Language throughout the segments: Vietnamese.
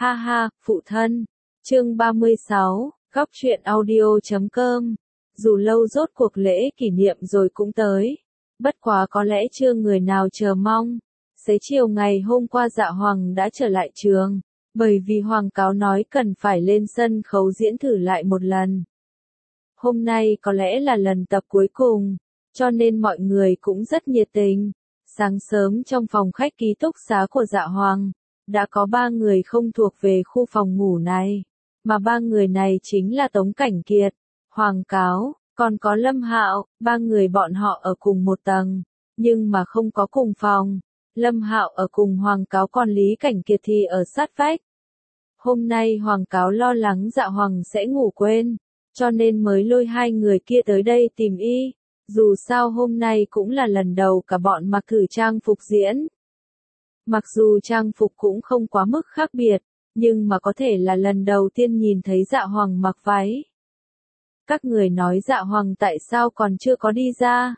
Ha ha, phụ thân. Chương 36, góc truyện audio.com. Dù lâu rốt cuộc lễ kỷ niệm rồi cũng tới. Bất quá có lẽ chưa người nào chờ mong. Xế chiều ngày hôm qua Dạ Hoàng đã trở lại trường, bởi vì Hoàng Cáo nói cần phải lên sân khấu diễn thử lại một lần. Hôm nay có lẽ là lần tập cuối cùng, cho nên mọi người cũng rất nhiệt tình. Sáng sớm trong phòng khách ký túc xá của Dạ Hoàng, đã có 3 người không thuộc về khu phòng ngủ này, mà 3 người này chính là Tống Cảnh Kiệt, Hoàng Cáo, còn có Lâm Hạo. 3 người bọn họ ở cùng một tầng, nhưng mà không có cùng phòng. Lâm Hạo ở cùng Hoàng Cáo, còn Lý Cảnh Kiệt thì ở sát vách. Hôm nay Hoàng Cáo lo lắng Dạ Hoàng sẽ ngủ quên, cho nên mới lôi 2 người kia tới đây tìm y. Dù sao hôm nay cũng là lần đầu cả bọn mặc thử trang phục diễn. Mặc dù trang phục cũng không quá mức khác biệt, nhưng mà có thể là lần đầu tiên nhìn thấy Dạ Hoàng mặc váy. Các người nói Dạ Hoàng tại sao còn chưa có đi ra?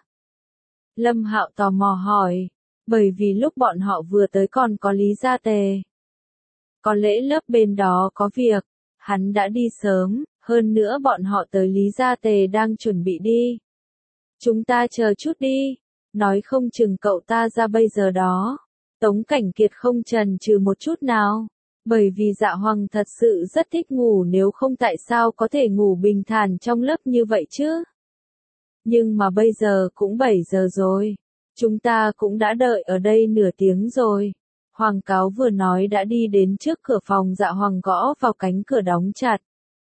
Lâm Hạo tò mò hỏi, bởi vì lúc bọn họ vừa tới còn có Lý Gia Tề. Có lẽ lớp bên đó có việc, hắn đã đi sớm, hơn nữa bọn họ tới Lý Gia Tề đang chuẩn bị đi. Chúng ta chờ chút đi, nói không chừng cậu ta ra bây giờ đó. Tống Cảnh Kiệt không chần chừ một chút nào, bởi vì Dạ Hoàng thật sự rất thích ngủ, nếu không tại sao có thể ngủ bình thản trong lớp như vậy chứ? Nhưng mà bây giờ cũng 7 giờ rồi, chúng ta cũng đã đợi ở đây nửa tiếng rồi. Hoàng Cáo vừa nói đã đi đến trước cửa phòng Dạ Hoàng, gõ vào cánh cửa đóng chặt.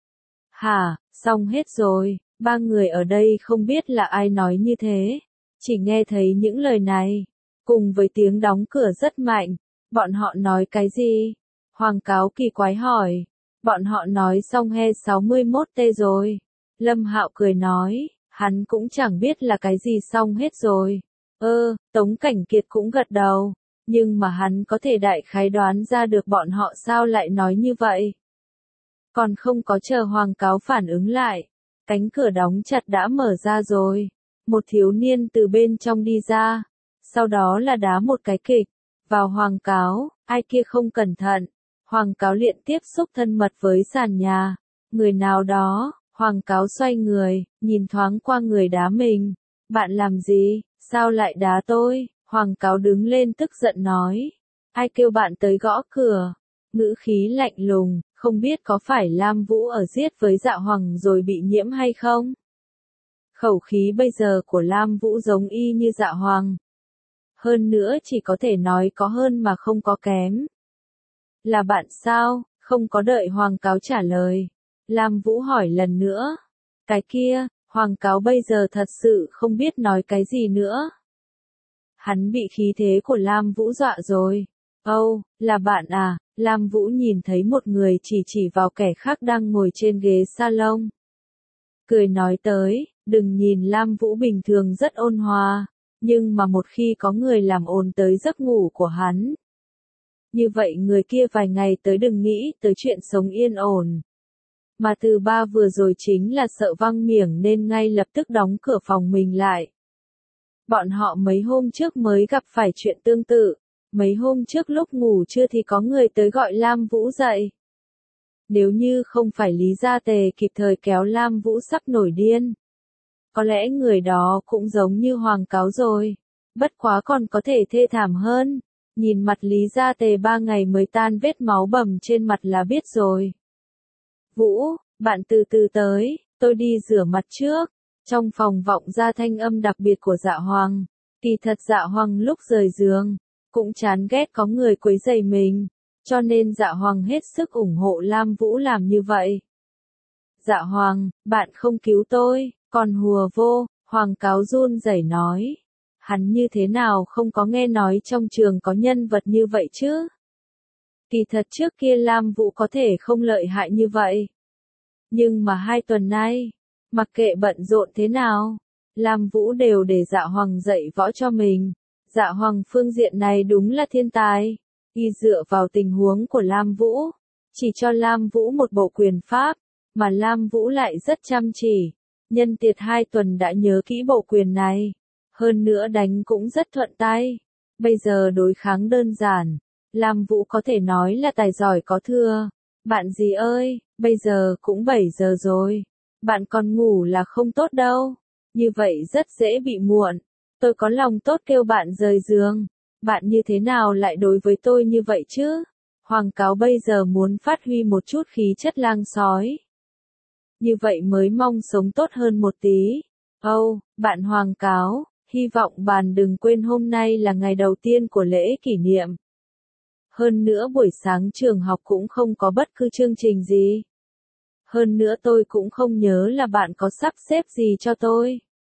Hả, xong hết rồi. 3 người ở đây không biết là ai nói như thế, chỉ nghe thấy những lời này, cùng với tiếng đóng cửa rất mạnh. Bọn họ nói cái gì? Hoàng Cáo kỳ quái hỏi. Bọn họ nói xong he 61T rồi. Lâm Hạo cười nói, hắn cũng chẳng biết là cái gì xong hết rồi. Tống Cảnh Kiệt cũng gật đầu, nhưng mà hắn có thể đại khái đoán ra được bọn họ sao lại nói như vậy. Còn không có chờ Hoàng Cáo phản ứng lại, cánh cửa đóng chặt đã mở ra rồi. Một thiếu niên từ bên trong đi ra, sau đó là đá một cái kịch vào Hoàng Cáo. Ai kia không cẩn thận, Hoàng Cáo liền tiếp xúc thân mật với sàn nhà. Người nào đó? Hoàng Cáo xoay người, nhìn thoáng qua người đá mình. Bạn làm gì? Sao lại đá tôi? Hoàng Cáo đứng lên tức giận nói. Ai kêu bạn tới gõ cửa? Ngữ khí lạnh lùng, không biết có phải Lam Vũ ở giết với Dạ Hoàng rồi bị nhiễm hay không? Khẩu khí bây giờ của Lam Vũ giống y như Dạ Hoàng. Hơn nữa chỉ có thể nói có hơn mà không có kém. Là bạn sao? Không có đợi Hoàng Cáo trả lời, Lam Vũ hỏi lần nữa. Cái kia, Hoàng Cáo bây giờ thật sự không biết nói cái gì nữa. Hắn bị khí thế của Lam Vũ dọa rồi. Là bạn à? Lam Vũ nhìn thấy một người chỉ vào kẻ khác đang ngồi trên ghế salon. Cười nói tới, đừng nhìn Lam Vũ bình thường rất ôn hòa, nhưng mà một khi có người làm ồn tới giấc ngủ của hắn, như vậy người kia vài ngày tới đừng nghĩ tới chuyện sống yên ổn. Mà từ ba vừa rồi chính là sợ văng miệng nên ngay lập tức đóng cửa phòng mình lại. Bọn họ mấy hôm trước mới gặp phải chuyện tương tự. Mấy hôm trước lúc ngủ trưa thì có người tới gọi Lam Vũ dậy. Nếu như không phải Lý Gia Tề kịp thời kéo Lam Vũ sắp nổi điên, có lẽ người đó cũng giống như Hoàng Cáo rồi. Bất quá còn có thể thê thảm hơn. Nhìn mặt Lý Gia Tề 3 ngày mới tan vết máu bầm trên mặt là biết rồi. Vũ, bạn từ từ tới, tôi đi rửa mặt trước. Trong phòng vọng ra thanh âm đặc biệt của Dạ Hoàng. Kỳ thật Dạ Hoàng lúc rời giường cũng chán ghét có người quấy rầy mình, cho nên Dạ Hoàng hết sức ủng hộ Lam Vũ làm như vậy. Dạ Hoàng, bạn không cứu tôi, còn hùa vô. Hoàng Cáo run rẩy nói. Hắn như thế nào không có nghe nói trong trường có nhân vật như vậy chứ? Kỳ thật trước kia Lam Vũ có thể không lợi hại như vậy. Nhưng mà 2 tuần nay, mặc kệ bận rộn thế nào, Lam Vũ đều để Dạ Hoàng dạy võ cho mình. Dạ Hoàng phương diện này đúng là thiên tài. Y dựa vào tình huống của Lam Vũ, chỉ cho Lam Vũ một bộ quyền pháp, mà Lam Vũ lại rất chăm chỉ. Nhân tiệt 2 tuần đã nhớ kỹ bộ quyền này. Hơn nữa đánh cũng rất thuận tay. Bây giờ đối kháng đơn giản, Lam Vũ có thể nói là tài giỏi có thừa. Bạn gì ơi, bây giờ cũng 7 giờ rồi. Bạn còn ngủ là không tốt đâu. Như vậy rất dễ bị muộn. Tôi có lòng tốt kêu bạn rời giường. Bạn như thế nào lại đối với tôi như vậy chứ? Hoàng Cáo bây giờ muốn phát huy một chút khí chất lang sói. Như vậy mới mong sống tốt hơn một tí. Bạn Hoàng Cáo, hy vọng bạn đừng quên hôm nay là ngày đầu tiên của lễ kỷ niệm. Hơn nữa buổi sáng trường học cũng không có bất cứ chương trình gì. Hơn nữa tôi cũng không nhớ là bạn có sắp xếp gì cho tôi.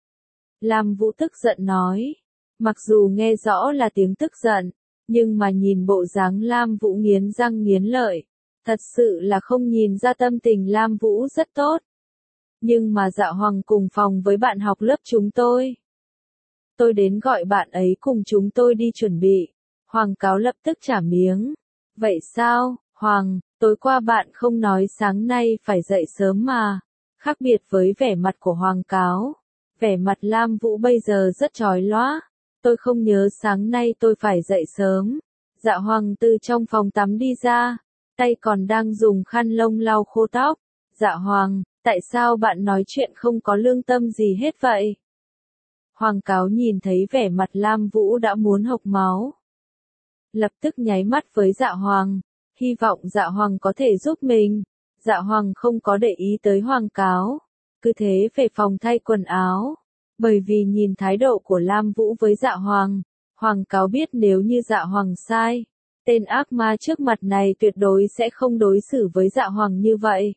Lam Vũ tức giận nói. Mặc dù nghe rõ là tiếng tức giận, nhưng mà nhìn bộ dáng Lam Vũ nghiến răng nghiến lợi. Thật sự là không nhìn ra tâm tình Lam Vũ rất tốt. Nhưng mà Dạ Hoàng cùng phòng với bạn học lớp chúng tôi. Tôi đến gọi bạn ấy cùng chúng tôi đi chuẩn bị. Hoàng Cáo lập tức trả miếng. Vậy sao, Hoàng, tối qua bạn không nói sáng nay phải dậy sớm mà. Khác biệt với vẻ mặt của Hoàng Cáo. Vẻ mặt Lam Vũ bây giờ rất chói lóa. Tôi không nhớ sáng nay tôi phải dậy sớm. Dạ Hoàng từ trong phòng tắm đi ra. Tay còn đang dùng khăn lông lau khô tóc. Dạ Hoàng, tại sao bạn nói chuyện không có lương tâm gì hết vậy? Hoàng Cáo nhìn thấy vẻ mặt Lam Vũ đã muốn hộc máu. Lập tức nháy mắt với Dạ Hoàng, hy vọng Dạ Hoàng có thể giúp mình. Dạ Hoàng không có để ý tới Hoàng Cáo, cứ thế về phòng thay quần áo. Bởi vì nhìn thái độ của Lam Vũ với Dạ Hoàng, Hoàng Cáo biết nếu như Dạ Hoàng sai, tên ác ma trước mặt này tuyệt đối sẽ không đối xử với Dạ Hoàng như vậy.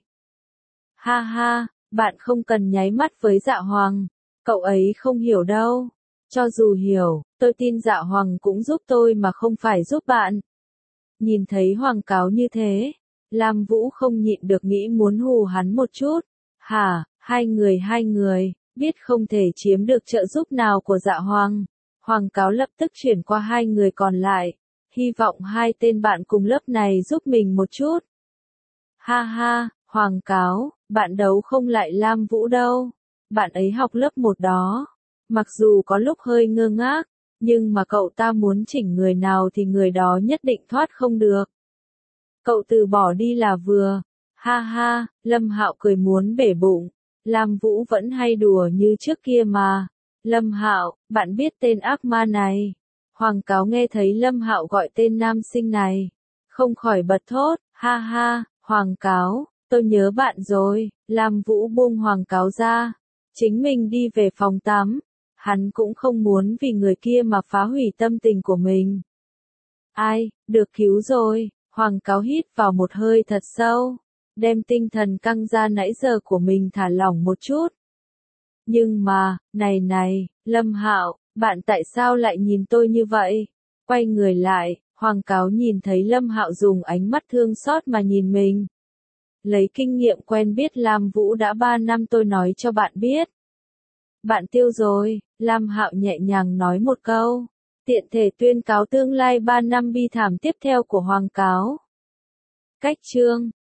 Ha ha, bạn không cần nháy mắt với Dạ Hoàng, cậu ấy không hiểu đâu. Cho dù hiểu, tôi tin Dạ Hoàng cũng giúp tôi mà không phải giúp bạn. Nhìn thấy Hoàng Cáo như thế, Lam Vũ không nhịn được nghĩ muốn hù hắn một chút. Hả, hai người, biết không thể chiếm được trợ giúp nào của Dạ Hoàng. Hoàng Cáo lập tức chuyển qua hai người còn lại, hy vọng hai tên bạn cùng lớp này giúp mình một chút. Ha ha, Hoàng Cáo, bạn đấu không lại Lam Vũ đâu. Bạn ấy học lớp 1 đó. Mặc dù có lúc hơi ngơ ngác, nhưng mà cậu ta muốn chỉnh người nào thì người đó nhất định thoát không được. Cậu từ bỏ đi là vừa. Ha ha, Lâm Hạo cười muốn bể bụng. Lam Vũ vẫn hay đùa như trước kia mà. Lâm Hạo, bạn biết tên ác ma này. Hoàng Cáo nghe thấy Lâm Hạo gọi tên nam sinh này, không khỏi bật thốt. Ha ha, Hoàng Cáo, tôi nhớ bạn rồi. Lam Vũ buông Hoàng Cáo ra, chính mình đi về phòng tắm. Hắn cũng không muốn vì người kia mà phá hủy tâm tình của mình. Ai, được cứu rồi. Hoàng Cáo hít vào một hơi thật sâu, đem tinh thần căng ra nãy giờ của mình thả lỏng một chút. Nhưng mà, này, Lâm Hạo, bạn tại sao lại nhìn tôi như vậy? Quay người lại, Hoàng Cáo nhìn thấy Lâm Hạo dùng ánh mắt thương xót mà nhìn mình. Lấy kinh nghiệm quen biết Lam Vũ đã 3 năm tôi nói cho bạn biết. Bạn tiêu rồi, Lam Hạo nhẹ nhàng nói một câu, tiện thể tuyên cáo tương lai 3 năm bi thảm tiếp theo của Hoàng Cáo. Cách chương